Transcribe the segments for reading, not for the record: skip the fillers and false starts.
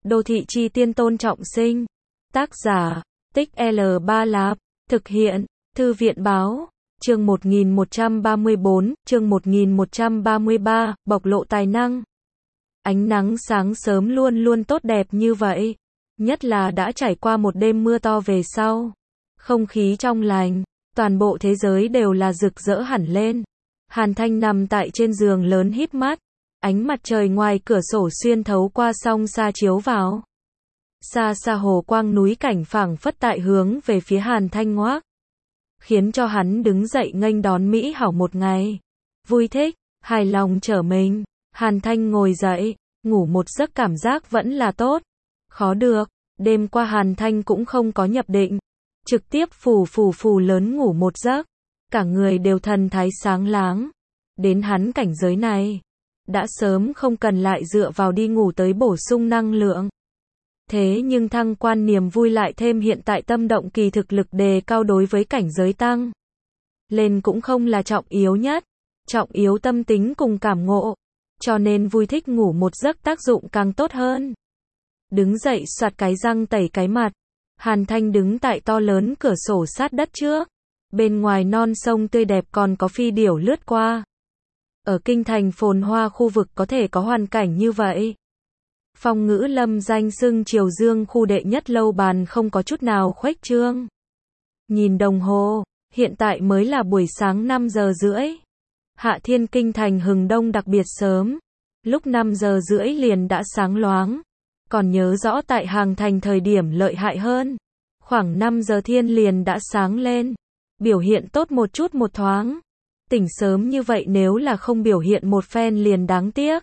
Đô thị chi tiên Tôn Trọng Sinh. Tác giả, Tích L3 Lạp. Thực hiện, Thư viện báo. Chương 1134, chương 1133, bộc lộ tài năng. Ánh nắng sáng sớm luôn luôn tốt đẹp như vậy. Nhất là đã trải qua một đêm mưa to về sau. Không khí trong lành, toàn bộ thế giới đều là rực rỡ hẳn lên. Hàn Thanh nằm tại trên giường lớn híp mắt. Ánh mặt trời ngoài cửa sổ xuyên thấu qua song xa chiếu vào. Xa xa hồ quang núi cảnh phảng phất tại hướng về phía Hàn Thanh ngoác. Khiến cho hắn đứng dậy nghênh đón mỹ hảo một ngày. Vui thích, hài lòng trở mình. Hàn Thanh ngồi dậy, ngủ một giấc cảm giác vẫn là tốt. Khó được, đêm qua Hàn Thanh cũng không có nhập định. Trực tiếp phù lớn ngủ một giấc. Cả người đều thần thái sáng láng. Đến hắn cảnh giới này, đã sớm không cần lại dựa vào đi ngủ tới bổ sung năng lượng. Thế nhưng thăng quan niềm vui lại thêm hiện tại tâm động kỳ thực lực đề cao đối với cảnh giới tăng lên cũng không là trọng yếu nhất. Trọng yếu tâm tính cùng cảm ngộ. Cho nên vui thích ngủ một giấc tác dụng càng tốt hơn. Đứng dậy xoạt cái răng tẩy cái mặt. Hàn Thanh đứng tại to lớn cửa sổ sát đất trước. Bên ngoài non sông tươi đẹp còn có phi điểu lướt qua. Ở kinh thành phồn hoa khu vực có thể có hoàn cảnh như vậy. Phong Ngữ Lâm danh xưng Triều Dương khu đệ nhất lâu bàn không có chút nào khuếch trương. Nhìn đồng hồ, hiện tại mới là buổi sáng 5 giờ rưỡi. Hạ Thiên kinh thành hừng đông đặc biệt sớm. Lúc 5 giờ rưỡi liền đã sáng loáng. Còn nhớ rõ tại Hàng Thành thời điểm lợi hại hơn. Khoảng 5 giờ thiên liền đã sáng lên. Biểu hiện tốt một chút một thoáng. Tỉnh sớm như vậy nếu là không biểu hiện một phen liền đáng tiếc.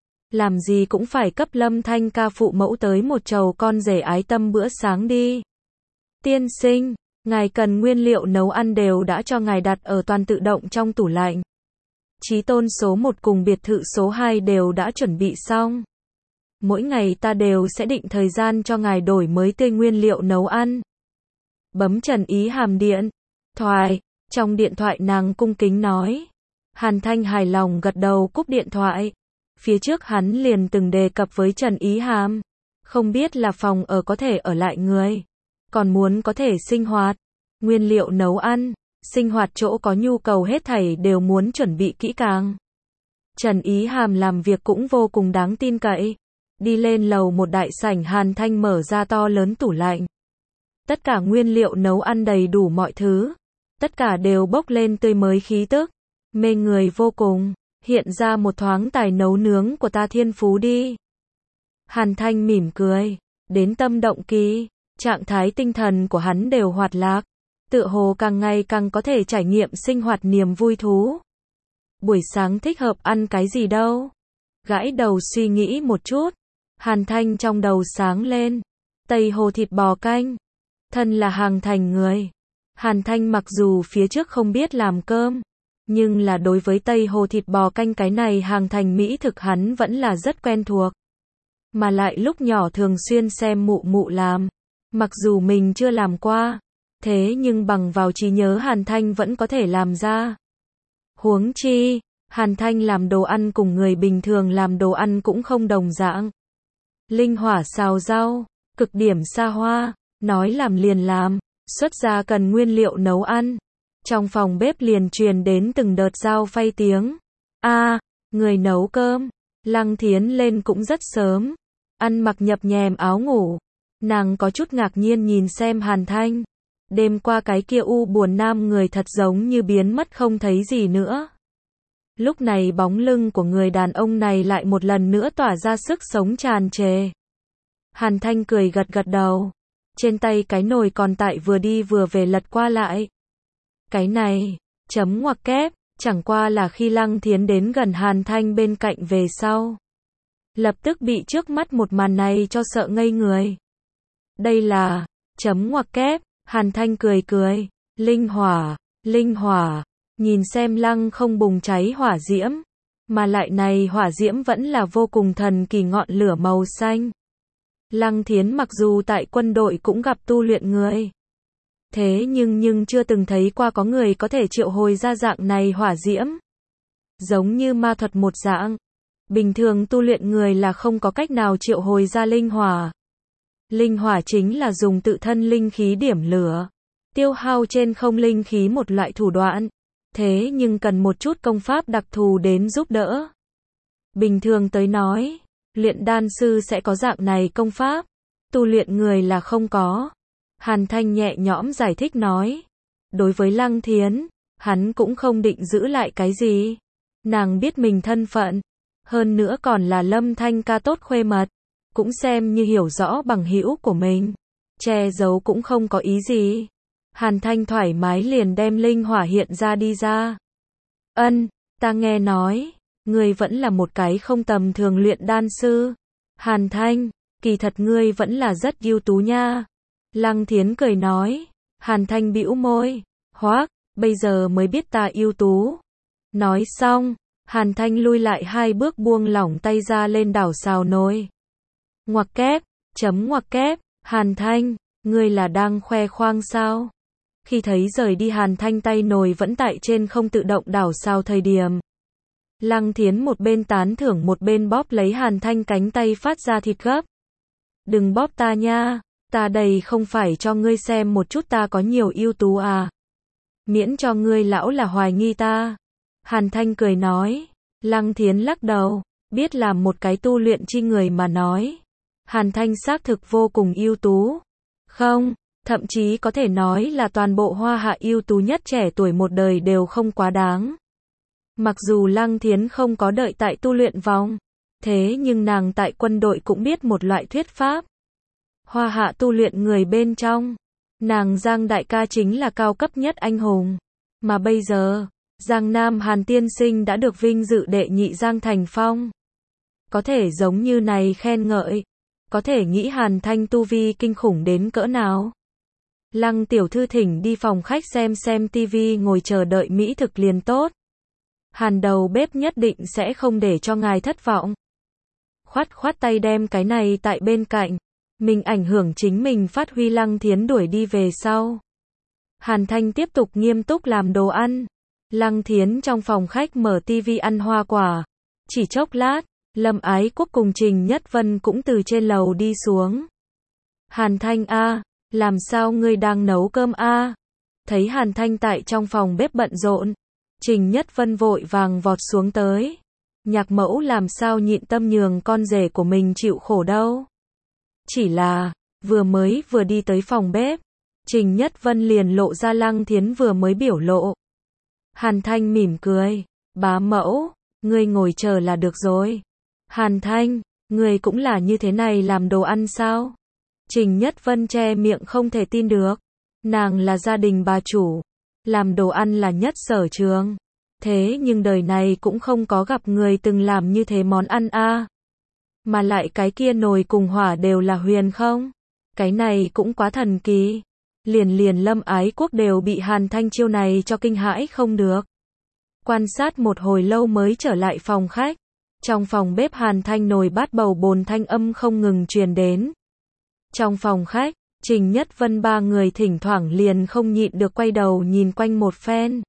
Làm gì cũng phải cấp Lâm Thanh ca phụ mẫu tới một chầu con rể ái tâm bữa sáng đi. Tiên sinh, ngài cần nguyên liệu nấu ăn đều đã cho ngài đặt ở toàn tự động trong tủ lạnh. Chí Tôn số 1 cùng biệt thự số 2 đều đã chuẩn bị xong. Mỗi ngày ta đều sẽ định thời gian cho ngài đổi mới tươi nguyên liệu nấu ăn. Bấm Trần Ý Hàm điện thoại, trong điện thoại nàng cung kính nói. Hàn Thanh hài lòng gật đầu cúp điện thoại. Phía trước hắn liền từng đề cập với Trần Ý Hàm. Không biết là phòng ở có thể ở lại người. Còn muốn có thể sinh hoạt. Nguyên liệu nấu ăn. Sinh hoạt chỗ có nhu cầu hết thảy đều muốn chuẩn bị kỹ càng. Trần Ý Hàm làm việc cũng vô cùng đáng tin cậy. Đi lên lầu một đại sảnh Hàn Thanh mở ra to lớn tủ lạnh. Tất cả nguyên liệu nấu ăn đầy đủ mọi thứ. Tất cả đều bốc lên tươi mới khí tức. Mê người vô cùng. Hiện ra một thoáng tài nấu nướng của ta thiên phú đi. Hàn Thanh mỉm cười. Đến tâm động kỳ. Trạng thái tinh thần của hắn đều hoạt lạc. Tựa hồ càng ngày càng có thể trải nghiệm sinh hoạt niềm vui thú. Buổi sáng thích hợp ăn cái gì đâu? Gãi đầu suy nghĩ một chút. Hàn Thanh trong đầu sáng lên. Tây hồ thịt bò canh. Thân là Hàng Thành người. Hàn Thanh mặc dù phía trước không biết làm cơm. Nhưng là đối với Tây hồ thịt bò canh cái này Hàng Thành mỹ thực hắn vẫn là rất quen thuộc. Mà lại lúc nhỏ thường xuyên xem mụ mụ làm. Mặc dù mình chưa làm qua. Thế nhưng bằng vào trí nhớ Hàn Thanh vẫn có thể làm ra. Huống chi, Hàn Thanh làm đồ ăn cùng người bình thường làm đồ ăn cũng không đồng dạng. Linh hỏa xào rau, cực điểm xa hoa, nói làm liền làm, xuất ra cần nguyên liệu nấu ăn. Trong phòng bếp liền truyền đến từng đợt dao phay tiếng. Người nấu cơm. Lăng Thiến lên cũng rất sớm. Ăn mặc nhập nhèm áo ngủ. Nàng có chút ngạc nhiên nhìn xem Hàn Thanh. Đêm qua cái kia buồn nam người thật giống như biến mất không thấy gì nữa. Lúc này bóng lưng của người đàn ông này lại một lần nữa tỏa ra sức sống tràn trề. Hàn Thanh cười gật gật đầu. Trên tay cái nồi còn tại vừa đi vừa về lật qua lại. Cái này, chấm ngoặc kép, chẳng qua là khi Lăng Thiến đến gần Hàn Thanh bên cạnh về sau. Lập tức bị trước mắt một màn này cho sợ ngây người. Đây là, chấm ngoặc kép, Hàn Thanh cười cười, linh hỏa, nhìn xem lăng không bùng cháy hỏa diễm. Mà lại này hỏa diễm vẫn là vô cùng thần kỳ ngọn lửa màu xanh. Lăng Thiến mặc dù tại quân đội cũng gặp tu luyện người. Thế nhưng chưa từng thấy qua có người có thể triệu hồi ra dạng này hỏa diễm. Giống như ma thuật một dạng. Bình thường tu luyện người là không có cách nào triệu hồi ra linh hỏa. Linh hỏa chính là dùng tự thân linh khí điểm lửa, tiêu hao trên không linh khí một loại thủ đoạn. Thế nhưng cần một chút công pháp đặc thù đến giúp đỡ. Bình thường tới nói, luyện đan sư sẽ có dạng này công pháp, tu luyện người là không có. Hàn Thanh nhẹ nhõm giải thích nói. Đối với Lăng Thiến, hắn cũng không định giữ lại cái gì. Nàng biết mình thân phận, hơn nữa còn là Lâm Thanh ca tốt khuê mật, cũng xem như hiểu rõ bằng hữu của mình. Che giấu cũng không có ý gì. Hàn Thanh thoải mái liền đem linh hỏa hiện ra đi ra. Ta nghe nói, ngươi vẫn là một cái không tầm thường luyện đan sư. Hàn Thanh, kỳ thật ngươi vẫn là rất ưu tú nha. Lăng Thiến cười nói. Hàn Thanh bĩu môi. Hoác, bây giờ mới biết ta ưu tú. Nói xong, Hàn Thanh lui lại 2 bước buông lỏng tay ra lên đảo xào nồi. Ngoặc kép, ngoặc kép, Hàn Thanh, ngươi là đang khoe khoang sao? Khi thấy rời đi Hàn Thanh tay nồi vẫn tại trên không tự động đảo xào thời điểm. Lăng Thiến một bên tán thưởng một bên bóp lấy Hàn Thanh cánh tay phát ra thịt gấp. Đừng bóp ta nha, ta đây không phải cho ngươi xem một chút ta có nhiều ưu tú à. Miễn cho ngươi lão là hoài nghi ta. Hàn Thanh cười nói. Lăng Thiến lắc đầu, biết là một cái tu luyện chi người mà nói. Hàn Thanh xác thực vô cùng ưu tú. Không, thậm chí có thể nói là toàn bộ Hoa Hạ ưu tú nhất trẻ tuổi một đời đều không quá đáng. Mặc dù Lăng Thiến không có đợi tại tu luyện vòng, thế nhưng nàng tại quân đội cũng biết một loại thuyết pháp. Hoa Hạ tu luyện người bên trong, nàng Giang đại ca chính là cao cấp nhất anh hùng. Mà bây giờ, Giang Nam Hàn tiên sinh đã được vinh dự đệ nhị Giang Thành Phong. Có thể giống như này khen ngợi, có thể nghĩ Hàn Thanh tu vi kinh khủng đến cỡ nào. Lăng tiểu thư thỉnh đi phòng khách xem tivi ngồi chờ đợi mỹ thực liền tốt. Hàn đầu bếp nhất định sẽ không để cho ngài thất vọng. Khoát tay đem cái này tại bên cạnh. Mình ảnh hưởng chính mình phát huy. Lăng Thiến đuổi đi về sau. Hàn Thanh tiếp tục nghiêm túc làm đồ ăn. Lăng Thiến trong phòng khách mở tivi ăn hoa quả. Chỉ chốc lát, Lâm Ái Quốc cùng Trình Nhất Vân cũng từ trên lầu đi xuống. Hàn Thanh a, làm sao ngươi đang nấu cơm a? Thấy Hàn Thanh tại trong phòng bếp bận rộn, Trình Nhất Vân vội vàng vọt xuống tới. Nhạc mẫu làm sao nhịn tâm nhường con rể của mình chịu khổ đâu. Chỉ là, vừa đi tới phòng bếp, Trình Nhất Vân liền lộ ra Lăng Thiến vừa mới biểu lộ. Hàn Thanh mỉm cười, bá mẫu, ngươi ngồi chờ là được rồi. Hàn Thanh, ngươi cũng là như thế này làm đồ ăn sao? Trình Nhất Vân che miệng không thể tin được. Nàng là gia đình bà chủ, làm đồ ăn là nhất sở trường. Thế nhưng đời này cũng không có gặp người từng làm như thế món ăn a. Mà lại cái kia nồi cùng hỏa đều là huyền không? Cái này cũng quá thần kỳ. Liền Lâm Ái Quốc đều bị Hàn Thanh chiêu này cho kinh hãi không được. Quan sát một hồi lâu mới trở lại phòng khách. Trong phòng bếp Hàn Thanh nồi bát bầu bồn thanh âm không ngừng truyền đến. Trong phòng khách, Trình Nhất Vân 3 người thỉnh thoảng liền không nhịn được quay đầu nhìn quanh một phen.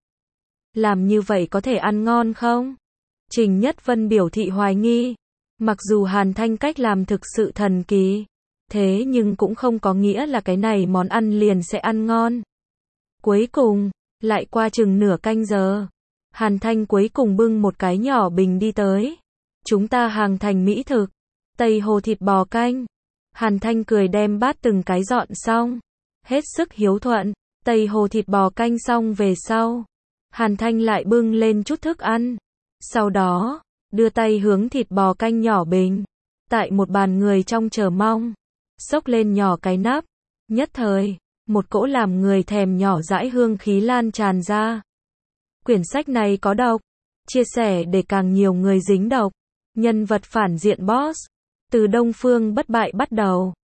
Làm như vậy có thể ăn ngon không? Trình Nhất Vân biểu thị hoài nghi. Mặc dù Hàn Thanh cách làm thực sự thần kỳ, thế nhưng cũng không có nghĩa là cái này món ăn liền sẽ ăn ngon. Cuối cùng, lại qua chừng nửa canh giờ, Hàn Thanh cuối cùng bưng một cái nhỏ bình đi tới. Chúng ta hàng thành mỹ thực, Tây Hồ thịt bò canh. Hàn Thanh cười đem bát từng cái dọn xong, hết sức hiếu thuận. Tây Hồ thịt bò canh xong về sau, Hàn Thanh lại bưng lên chút thức ăn. Sau đó, đưa tay hướng thịt bò canh nhỏ bình. Tại một bàn người trong chờ mong, xốc lên nhỏ cái nắp. Nhất thời, một cỗ làm người thèm nhỏ dãi hương khí lan tràn ra. Quyển sách này có độc. Chia sẻ để càng nhiều người dính độc. Nhân vật phản diện boss. Từ Đông Phương bất bại bắt đầu.